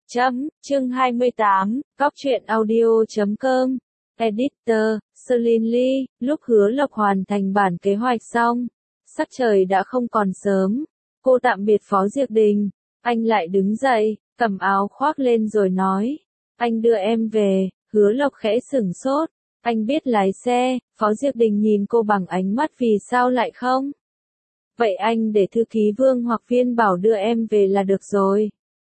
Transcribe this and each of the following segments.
Chương 28, Góc truyện audio.com. Editor, Celine Lee. Lúc Hứa Lộc hoàn thành bản kế hoạch xong, sắc trời đã không còn sớm. Cô tạm biệt Phó Diệp Đình. Anh lại đứng dậy, cầm áo khoác lên rồi nói. Anh đưa em về. Hứa Lộc khẽ sửng sốt. Anh biết lái xe. Phó Diệp Đình nhìn cô bằng ánh mắt vì sao lại không? Vậy anh để thư ký Vương hoặc Viên Bảo đưa em về là được rồi.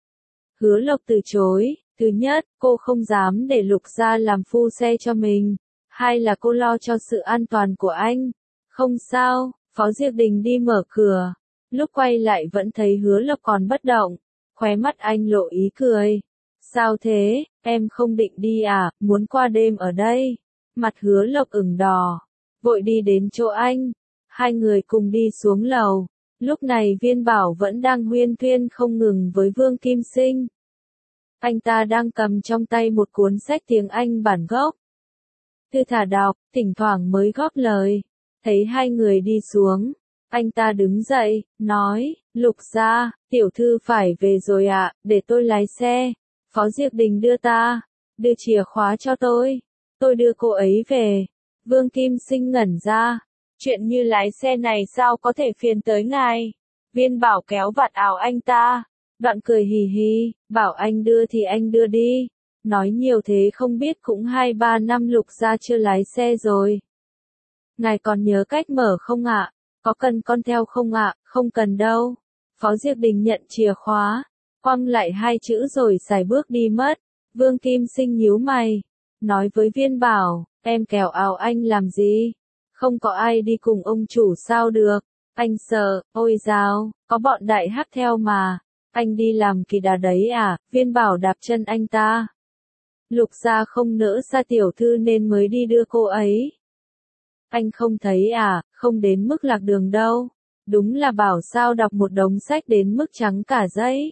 Hứa Lộc từ chối. Thứ nhất, cô không dám để Lục gia làm phu xe cho mình. Hai là cô lo cho sự an toàn của anh. Không sao, Phó Diệp Đình đi mở cửa. Lúc quay lại vẫn thấy Hứa Lộc còn bất động. Khóe mắt anh lộ ý cười. Sao thế, em không định đi à, muốn qua đêm ở đây? Mặt Hứa Lộc ửng đỏ. Vội đi đến chỗ anh. Hai người cùng đi xuống lầu. Lúc này Viên Bảo vẫn đang huyên thuyên không ngừng với Vương Kim Sinh. Anh ta đang cầm trong tay một cuốn sách tiếng Anh bản gốc. Thư thả đọc, thỉnh thoảng mới góp lời. Thấy hai người đi xuống, anh ta đứng dậy, nói, Lục gia, tiểu thư phải về rồi ạ, để tôi lái xe. Phó Diệp Đình đưa chìa khóa cho tôi đưa cô ấy về. Vương Kim Sinh ngẩn ra. Chuyện như lái xe này sao có thể phiền tới ngài? Viên Bảo kéo vạt áo anh ta. Đoạn cười hì hì, bảo anh đưa thì anh đưa đi. Nói nhiều thế không biết cũng 2-3 năm Lục gia chưa lái xe rồi. Ngài còn nhớ cách mở không ạ? Có cần con theo không ạ? Không cần đâu. Phó Diệp Đình nhận chìa khóa, quăng lại hai chữ rồi xài bước đi mất. Vương Kim Sinh nhíu mày, nói với Viên Bảo, em kéo áo anh làm gì? Không có ai đi cùng ông chủ sao được? Anh sợ, ôi dào, có bọn đại hắc theo mà. Anh đi làm kỳ đà đấy à? Viên Bảo đạp chân anh ta. Lục gia không nỡ xa tiểu thư nên mới đi đưa cô ấy. Anh không thấy à, không đến mức lạc đường đâu. Đúng là bảo sao đọc một đống sách đến mức trắng cả giấy.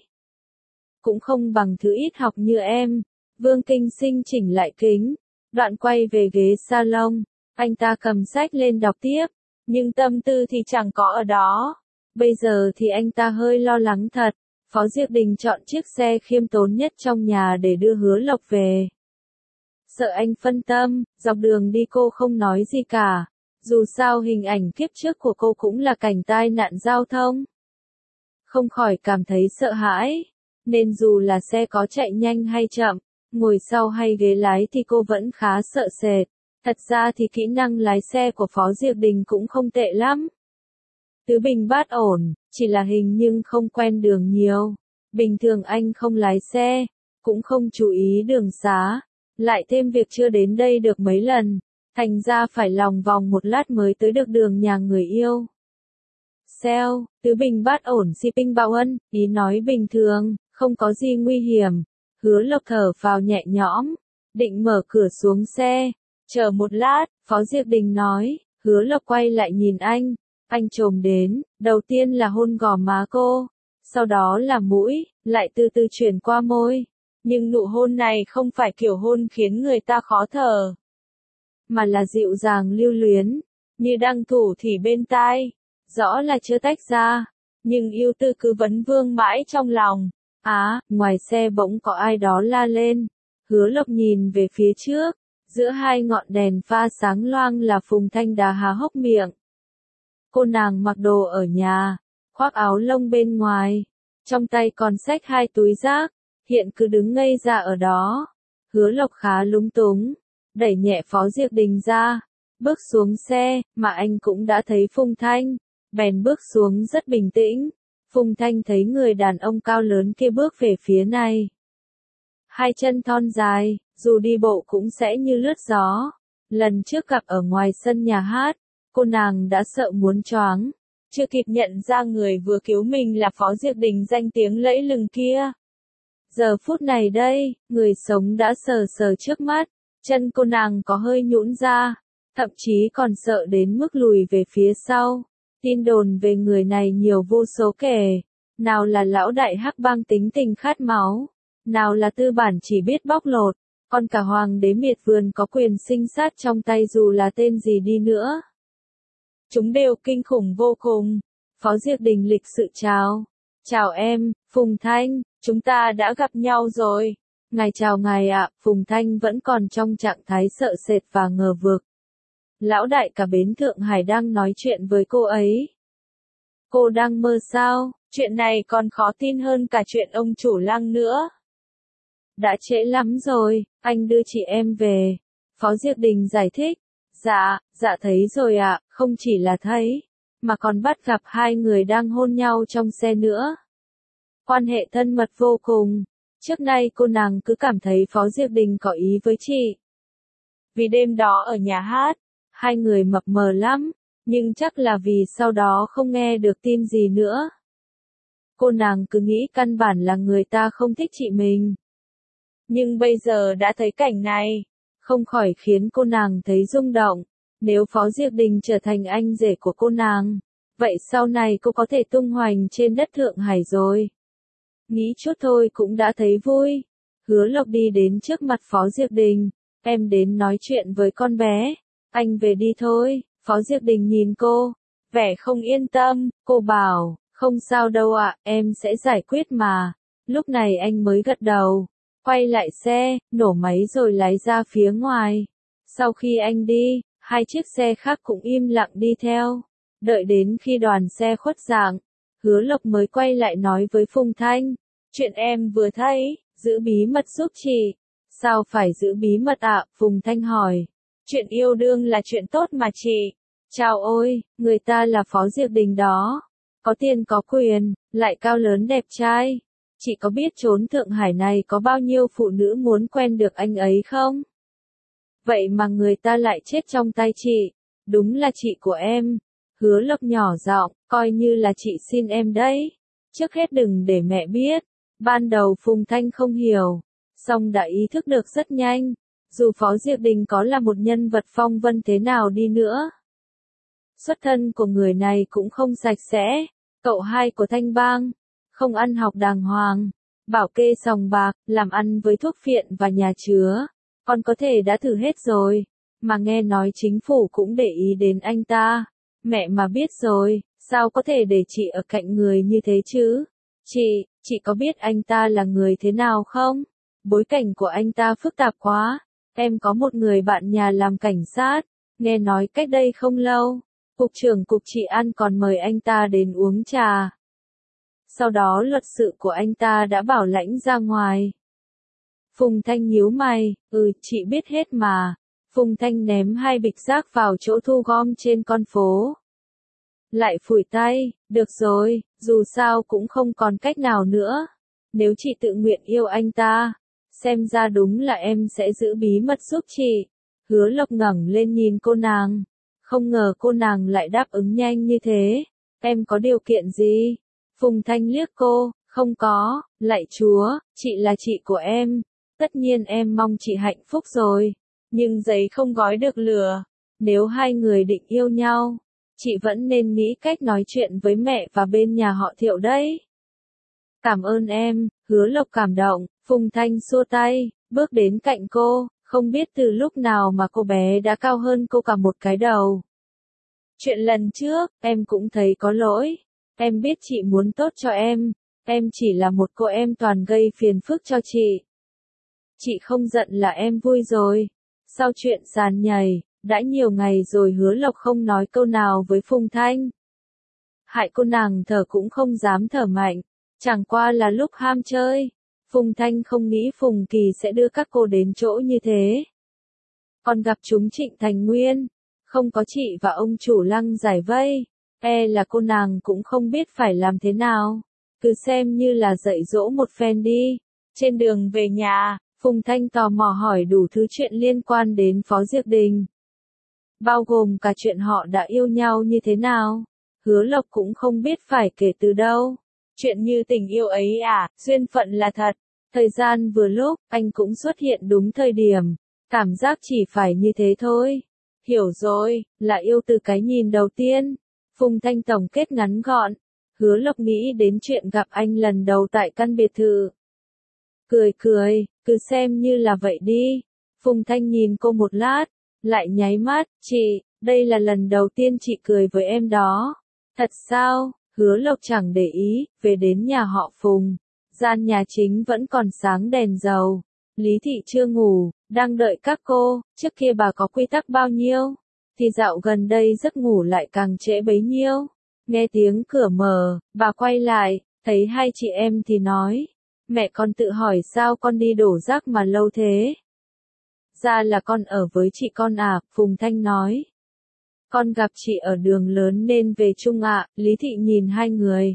Cũng không bằng thứ ít học như em. Vương Kinh Sinh chỉnh lại kính. Đoạn quay về ghế salon. Anh ta cầm sách lên đọc tiếp. Nhưng tâm tư thì chẳng có ở đó. Bây giờ thì anh ta hơi lo lắng thật. Phó Diệp Đình chọn chiếc xe khiêm tốn nhất trong nhà để đưa Hứa Lộc về. Sợ anh phân tâm, dọc đường đi cô không nói gì cả. Dù sao hình ảnh kiếp trước của cô cũng là cảnh tai nạn giao thông. Không khỏi cảm thấy sợ hãi. Nên dù là xe có chạy nhanh hay chậm, ngồi sau hay ghế lái thì cô vẫn khá sợ sệt. Thật ra thì kỹ năng lái xe của Phó Diệp Đình cũng không tệ lắm. Tứ bình bát ổn, chỉ là hình nhưng không quen đường nhiều. Bình thường anh không lái xe, cũng không chú ý đường xá. Lại thêm việc chưa đến đây được mấy lần, thành ra phải lòng vòng một lát mới tới được đường nhà người yêu. Seo, tứ bình bát ổn shipping bảo ân, ý nói bình thường, không có gì nguy hiểm. Hứa Lộc thở vào nhẹ nhõm, định mở cửa xuống xe. Chờ một lát, Phó Diệp Đình nói. Hứa Lộc quay lại nhìn anh chồm đến, đầu tiên là hôn gò má cô, sau đó là mũi, lại từ từ chuyển qua môi. Nhưng nụ hôn này không phải kiểu hôn khiến người ta khó thở, mà là dịu dàng lưu luyến, như đang thủ thỉ bên tai. Rõ là chưa tách ra, nhưng yêu tư cứ vấn vương mãi trong lòng. Ngoài xe bỗng có ai đó la lên. Hứa Lộc nhìn về phía trước, giữa hai ngọn đèn pha sáng loang là Phùng Thanh Đá há hốc miệng. Cô nàng mặc đồ ở nhà, khoác áo lông bên ngoài, trong tay còn xách hai túi rác, hiện cứ đứng ngây ra ở đó. Hứa Lộc khá lúng túng, đẩy nhẹ Phó Diệp Đình ra, bước xuống xe, mà anh cũng đã thấy Phùng Thanh, bèn bước xuống rất bình tĩnh. Phùng Thanh thấy người đàn ông cao lớn kia bước về phía này. Hai chân thon dài, dù đi bộ cũng sẽ như lướt gió. Lần trước gặp ở ngoài sân nhà hát, cô nàng đã sợ muốn choáng, chưa kịp nhận ra người vừa cứu mình là Phó Diệp Đình danh tiếng lẫy lừng kia. Giờ phút này đây, người sống đã sờ sờ trước mắt, chân cô nàng có hơi nhũn ra, thậm chí còn sợ đến mức lùi về phía sau. Tin đồn về người này nhiều vô số kể, nào là lão đại hắc bang tính tình khát máu, nào là tư bản chỉ biết bóc lột, còn cả hoàng đế miệt vườn có quyền sinh sát trong tay dù là tên gì đi nữa. Chúng đều kinh khủng vô cùng. Phó Diệp Đình lịch sự chào. Chào em, Phùng Thanh, chúng ta đã gặp nhau rồi. Ngài chào ngài ạ, Phùng Thanh vẫn còn trong trạng thái sợ sệt và ngờ vực. Lão đại cả bến Thượng Hải đang nói chuyện với cô ấy. Cô đang mơ sao? Chuyện này còn khó tin hơn cả chuyện ông chủ Lăng nữa. Đã trễ lắm rồi, anh đưa chị em về. Phó Diệp Đình giải thích. Dạ thấy rồi ạ, không chỉ là thấy, mà còn bắt gặp hai người đang hôn nhau trong xe nữa. Quan hệ thân mật vô cùng. Trước nay cô nàng cứ cảm thấy Phó Diệp Đình có ý với chị. Vì đêm đó ở nhà hát, hai người mập mờ lắm, nhưng chắc là vì sau đó không nghe được tin gì nữa. Cô nàng cứ nghĩ căn bản là người ta không thích chị mình. Nhưng bây giờ đã thấy cảnh này, không khỏi khiến cô nàng thấy rung động. Nếu Phó Diệp Đình trở thành anh rể của cô nàng, vậy sau này cô có thể tung hoành trên đất Thượng Hải rồi. Nghĩ chút thôi cũng đã thấy vui. Hứa Lộc đi đến trước mặt Phó Diệp Đình. Em đến nói chuyện với con bé. Anh về đi thôi. Phó Diệp Đình nhìn cô, vẻ không yên tâm. Cô bảo, không sao đâu ạ, em sẽ giải quyết mà. Lúc này anh mới gật đầu. Quay lại xe, nổ máy rồi lái ra phía ngoài. Sau khi anh đi, hai chiếc xe khác cũng im lặng đi theo. Đợi đến khi đoàn xe khuất dạng, Hứa Lộc mới quay lại nói với Phùng Thanh. Chuyện em vừa thấy, giữ bí mật giúp chị. Sao phải giữ bí mật ạ? Phùng Thanh hỏi. Chuyện yêu đương là chuyện tốt mà chị. Chào ôi, người ta là Phó Diệp Đình đó. Có tiền có quyền, lại cao lớn đẹp trai. Chị có biết chốn Thượng Hải này có bao nhiêu phụ nữ muốn quen được anh ấy không? Vậy mà người ta lại chết trong tay chị. Đúng là chị của em. Hứa Lộc nhỏ giọng, coi như là chị xin em đấy. Trước hết đừng để mẹ biết. Ban đầu Phùng Thanh không hiểu, song đã ý thức được rất nhanh. Dù Phó Diệp Đình có là một nhân vật phong vân thế nào đi nữa, xuất thân của người này cũng không sạch sẽ. Cậu hai của Thanh Bang, không ăn học đàng hoàng, bảo kê sòng bạc, làm ăn với thuốc phiện và nhà chứa. Con có thể đã thử hết rồi, mà nghe nói chính phủ cũng để ý đến anh ta. Mẹ mà biết rồi, sao có thể để chị ở cạnh người như thế chứ? Chị có biết anh ta là người thế nào không? Bối cảnh của anh ta phức tạp quá. Em có một người bạn nhà làm cảnh sát, nghe nói cách đây không lâu, cục trưởng cục trị an còn mời anh ta đến uống trà. Sau đó luật sự của anh ta đã bảo lãnh ra ngoài. Phùng Thanh nhíu mày, chị biết hết mà. Phùng Thanh ném hai bịch rác vào chỗ thu gom trên con phố. Lại phủi tay, được rồi, dù sao cũng không còn cách nào nữa. Nếu chị tự nguyện yêu anh ta, xem ra đúng là em sẽ giữ bí mật giúp chị. Hứa Lộc ngẩng lên nhìn cô nàng. Không ngờ cô nàng lại đáp ứng nhanh như thế. Em có điều kiện gì? Phùng Thanh liếc cô, không có, lạy Chúa, chị là chị của em. Tất nhiên em mong chị hạnh phúc rồi. Nhưng giấy không gói được lửa. Nếu hai người định yêu nhau, chị vẫn nên nghĩ cách nói chuyện với mẹ và bên nhà họ Thiệu đấy. Cảm ơn em, Hứa Lộc cảm động. Phùng Thanh xua tay, bước đến cạnh cô, không biết từ lúc nào mà cô bé đã cao hơn cô cả một cái đầu. Chuyện lần trước, em cũng thấy có lỗi. Em biết chị muốn tốt cho em chỉ là một cô em toàn gây phiền phức cho chị. Chị không giận là em vui rồi. Sau chuyện sàn nhảy, đã nhiều ngày rồi Hứa Lộc không nói câu nào với Phùng Thanh. Hại cô nàng thở cũng không dám thở mạnh, chẳng qua là lúc ham chơi. Phùng Thanh không nghĩ Phùng Kỳ sẽ đưa các cô đến chỗ như thế. Còn gặp chúng Trịnh Thành Nguyên, không có chị và ông chủ Lăng giải vây, là cô nàng cũng không biết phải làm thế nào. Cứ xem như là dạy dỗ một phen đi. Trên đường về nhà, Phùng Thanh tò mò hỏi đủ thứ chuyện liên quan đến Phó Diệp Đình. Bao gồm cả chuyện họ đã yêu nhau như thế nào. Hứa Lộc cũng không biết phải kể từ đâu. Chuyện như tình yêu ấy duyên phận là thật. Thời gian vừa lúc, anh cũng xuất hiện đúng thời điểm. Cảm giác chỉ phải như thế thôi. Hiểu rồi, là yêu từ cái nhìn đầu tiên. Phùng Thanh tổng kết ngắn gọn. Hứa Lộc nghĩ đến chuyện gặp anh lần đầu tại căn biệt thự. Cười, cứ xem như là vậy đi. Phùng Thanh nhìn cô một lát, lại nháy mắt, đây là lần đầu tiên chị cười với em đó. Thật sao? Hứa Lộc chẳng để ý, về đến nhà họ Phùng. Gian nhà chính vẫn còn sáng đèn dầu. Lý Thị chưa ngủ, đang đợi các cô, trước kia bà có quy tắc bao nhiêu, thì dạo gần đây giấc ngủ lại càng trễ bấy nhiêu. Nghe tiếng cửa mở, bà quay lại, thấy hai chị em thì nói, mẹ con tự hỏi sao con đi đổ rác mà lâu thế. Ra là con ở với chị con à, Phùng Thanh nói. Con gặp chị ở đường lớn nên về chung ạ, Lý Thị nhìn hai người.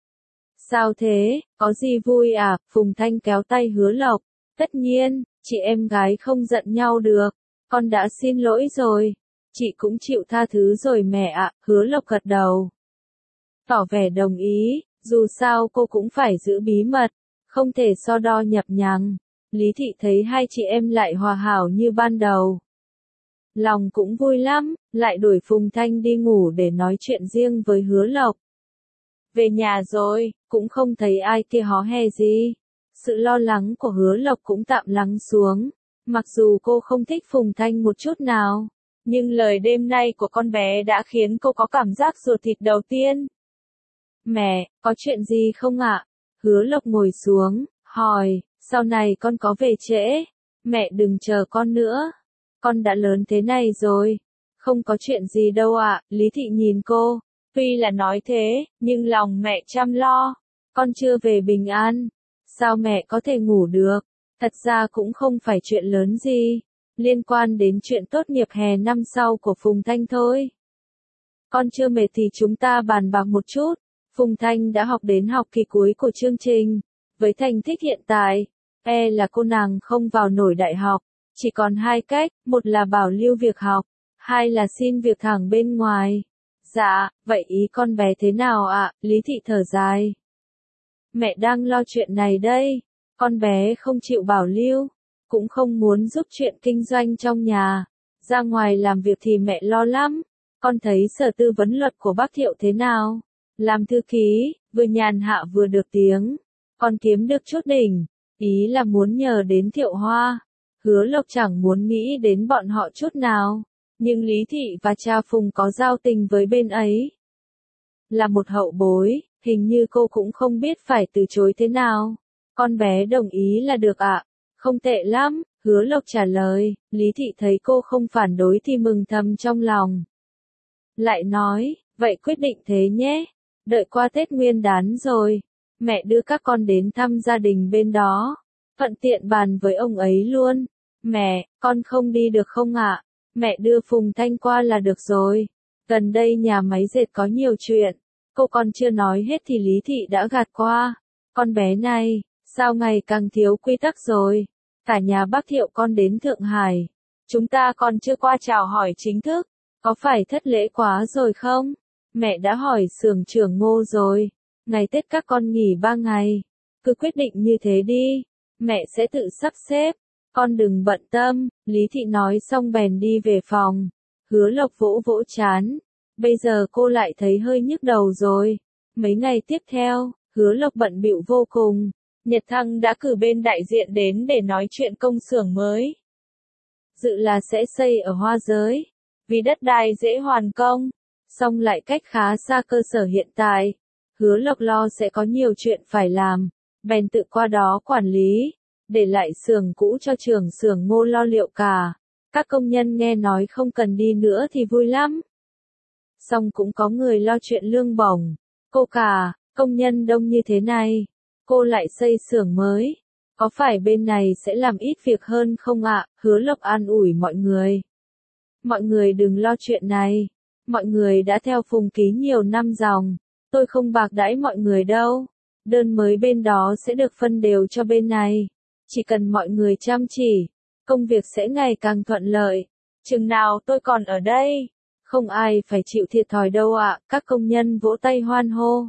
Sao thế, có gì vui à, Phùng Thanh kéo tay Hứa Lộc. Tất nhiên, chị em gái không giận nhau được, con đã xin lỗi rồi. Chị cũng chịu tha thứ rồi mẹ ạ, Hứa Lộc gật đầu. Tỏ vẻ đồng ý, dù sao cô cũng phải giữ bí mật, không thể so đo nhập nhằng. Lý Thị thấy hai chị em lại hòa hảo như ban đầu. Lòng cũng vui lắm, lại đuổi Phùng Thanh đi ngủ để nói chuyện riêng với Hứa Lộc. Về nhà rồi, cũng không thấy ai kia hó he gì. Sự lo lắng của Hứa Lộc cũng tạm lắng xuống. Mặc dù cô không thích Phùng Thanh một chút nào, nhưng lời đêm nay của con bé đã khiến cô có cảm giác ruột thịt đầu tiên. Mẹ, có chuyện gì không ạ? Hứa Lộc ngồi xuống, hỏi, sau này con có về trễ? Mẹ đừng chờ con nữa. Con đã lớn thế này rồi. Không có chuyện gì đâu ạ, Lý Thị nhìn cô. Tuy là nói thế, nhưng lòng mẹ chăm lo. Con chưa về bình an. Sao mẹ có thể ngủ được? Thật ra cũng không phải chuyện lớn gì. Liên quan đến chuyện tốt nghiệp hè năm sau của Phùng Thanh thôi. Con chưa mệt thì chúng ta bàn bạc một chút. Phùng Thanh đã học đến học kỳ cuối của chương trình. Với thành tích hiện tại, là cô nàng không vào nổi đại học. Chỉ còn hai cách, một là bảo lưu việc học, hai là xin việc thẳng bên ngoài. Dạ, vậy ý con bé thế nào ạ? Lý Thị thở dài. Mẹ đang lo chuyện này đây. Con bé không chịu bảo lưu, cũng không muốn giúp chuyện kinh doanh trong nhà. Ra ngoài làm việc thì mẹ lo lắm. Con thấy sở tư vấn luật của bác Thiệu thế nào? Làm thư ký, vừa nhàn hạ vừa được tiếng. Con kiếm được chút đỉnh. Ý là muốn nhờ đến Thiệu Hoa. Hứa Lộc chẳng muốn nghĩ đến bọn họ chút nào. Nhưng Lý Thị và cha Phùng có giao tình với bên ấy. Là một hậu bối, hình như cô cũng không biết phải từ chối thế nào. Con bé đồng ý là được ạ. Không tệ lắm, Hứa Lộc trả lời. Lý Thị thấy cô không phản đối thì mừng thầm trong lòng. Lại nói, vậy quyết định thế nhé. Đợi qua Tết Nguyên đán rồi, mẹ đưa các con đến thăm gia đình bên đó. Thuận tiện bàn với ông ấy luôn. Mẹ, con không đi được không ạ? Mẹ đưa Phùng Thanh qua là được rồi. Gần đây nhà máy dệt có nhiều chuyện. Cô còn chưa nói hết thì Lý Thị đã gạt qua. Con bé này, sao ngày càng thiếu quy tắc rồi. Cả nhà bác Thiệu con đến Thượng Hải. Chúng ta còn chưa qua chào hỏi chính thức. Có phải thất lễ quá rồi không? Mẹ đã hỏi xưởng trưởng Ngô rồi. Ngày Tết các con nghỉ 3 ngày. Cứ quyết định như thế đi. Mẹ sẽ tự sắp xếp. Con đừng bận tâm, Lý Thị nói xong bèn đi về phòng. Hứa Lộc vỗ vỗ chán. Bây giờ cô lại thấy hơi nhức đầu rồi. Mấy ngày tiếp theo, Hứa Lộc bận bịu vô cùng. Nhật Thăng đã cử bên đại diện đến để nói chuyện công xưởng mới. Dự là sẽ xây ở Hoa Giới. Vì đất đai dễ hoàn công, song lại cách khá xa cơ sở hiện tại. Hứa Lộc lo sẽ có nhiều chuyện phải làm, bèn tự qua đó quản lý. Để lại xưởng cũ cho trưởng xưởng Ngô lo liệu cả. Các công nhân nghe nói không cần đi nữa thì vui lắm. Song cũng có người lo chuyện lương bổng. Cô cả, công nhân đông như thế này. Cô lại xây xưởng mới. Có phải bên này sẽ làm ít việc hơn không ạ? Hứa Lộc an ủi mọi người. Mọi người đừng lo chuyện này. Mọi người đã theo Phùng Ký nhiều năm dòng. Tôi không bạc đãi mọi người đâu. Đơn mới bên đó sẽ được phân đều cho bên này. Chỉ cần mọi người chăm chỉ, công việc sẽ ngày càng thuận lợi. Chừng nào tôi còn ở đây, không ai phải chịu thiệt thòi đâu ạ. Các công nhân vỗ tay hoan hô.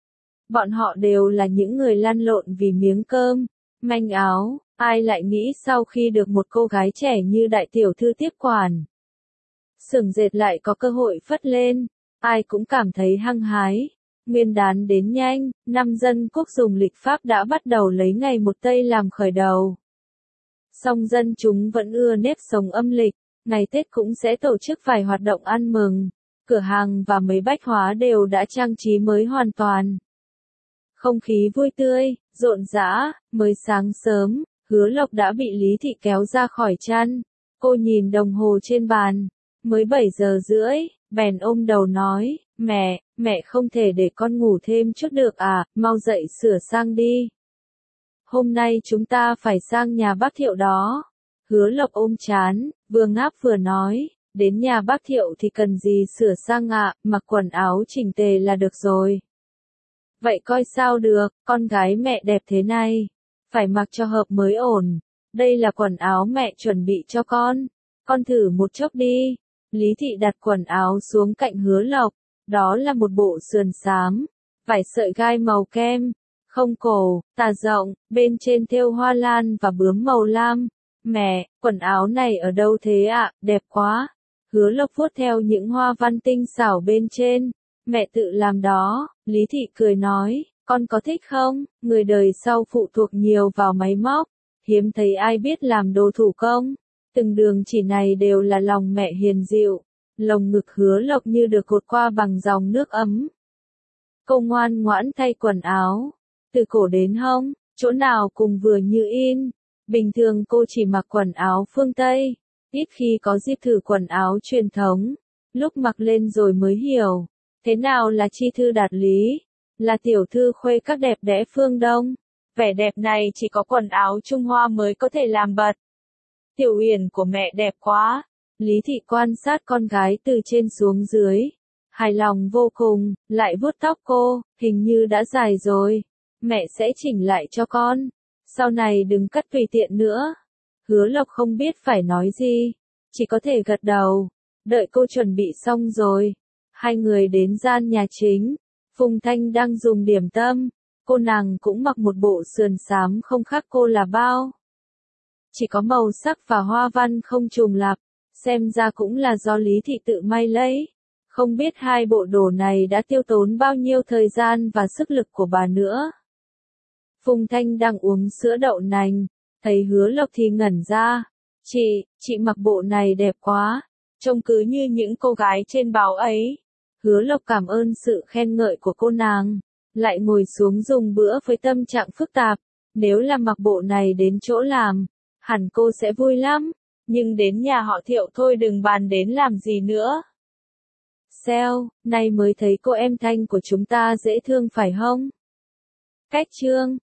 Bọn họ đều là những người lăn lộn vì miếng cơm, manh áo. Ai lại nghĩ sau khi được một cô gái trẻ như đại tiểu thư tiếp quản, xưởng dệt lại có cơ hội phất lên. Ai cũng cảm thấy hăng hái. Nguyên đán đến nhanh, năm Dân Quốc dùng lịch Pháp đã bắt đầu lấy ngày 1 Tây làm khởi đầu. Song dân chúng vẫn ưa nếp sống âm lịch, ngày Tết cũng sẽ tổ chức vài hoạt động ăn mừng. cửa hàng và mấy bách hóa đều đã trang trí mới hoàn toàn. Không khí vui tươi, rộn rã, mới sáng sớm, Hứa Lộc đã bị Lý Thị kéo ra khỏi chăn. Cô nhìn đồng hồ trên bàn, mới 7 giờ rưỡi, bèn ôm đầu nói, mẹ không thể để con ngủ thêm chút được à, mau dậy sửa sang đi. Hôm nay chúng ta phải sang nhà bác Thiệu đó. Hứa Lộc ôm trán, vừa ngáp vừa nói, đến nhà bác Thiệu thì cần gì sửa sang ạ, mặc quần áo chỉnh tề là được rồi. Vậy coi sao được, con gái mẹ đẹp thế này, phải mặc cho hợp mới ổn. Đây là quần áo mẹ chuẩn bị cho con thử một chốc đi. Lý Thị đặt quần áo xuống cạnh Hứa Lộc, đó là một bộ sườn xám, vải sợi gai màu kem, không cổ, tà rộng, bên trên thêu hoa lan và bướm màu lam. Mẹ, quần áo này ở đâu thế ạ, đẹp quá. Hứa Lộc vuốt theo những hoa văn tinh xảo bên trên. Mẹ tự làm đó. Lý Thị cười nói, con có thích không? Người đời sau phụ thuộc nhiều vào máy móc, hiếm thấy ai biết làm đồ thủ công. Từng đường chỉ này đều là lòng mẹ hiền dịu. Lồng ngực Hứa Lộc như được cột qua bằng dòng nước ấm. Cô ngoan ngoãn thay quần áo, từ cổ đến hông, chỗ nào cùng vừa như in. Bình thường cô chỉ mặc quần áo phương Tây, ít khi có dịp thử quần áo truyền thống. Lúc mặc lên rồi mới hiểu, thế nào là chi thư đạt lý, là tiểu thư khuê các đẹp đẽ phương Đông. Vẻ đẹp này chỉ có quần áo Trung Hoa mới có thể làm bật. Tiểu Uyển của mẹ đẹp quá. Lý Thị quan sát con gái từ trên xuống dưới, hài lòng vô cùng, lại vuốt tóc cô, hình như đã dài rồi. Mẹ sẽ chỉnh lại cho con, sau này đừng cắt tùy tiện nữa. Hứa Lộc không biết phải nói gì, chỉ có thể gật đầu. Đợi cô chuẩn bị xong rồi, hai người đến gian nhà chính. Phùng Thanh đang dùng điểm tâm, cô nàng cũng mặc một bộ sườn xám không khác cô là bao. Chỉ có màu sắc và hoa văn không trùng lặp, xem ra cũng là do Lý Thị tự may lấy. Không biết hai bộ đồ này đã tiêu tốn bao nhiêu thời gian và sức lực của bà nữa. Phùng Thanh đang uống sữa đậu nành, thấy Hứa Lộc thì ngẩn ra. Chị mặc bộ này đẹp quá, trông cứ như những cô gái trên báo ấy. Hứa Lộc cảm ơn sự khen ngợi của cô nàng, lại ngồi xuống dùng bữa với tâm trạng phức tạp. Nếu là mặc bộ này đến chỗ làm, hẳn cô sẽ vui lắm, nhưng đến nhà họ Thiệu thôi đừng bàn đến làm gì nữa. Seo, nay mới thấy cô em Thanh của chúng ta dễ thương phải không? Cách chương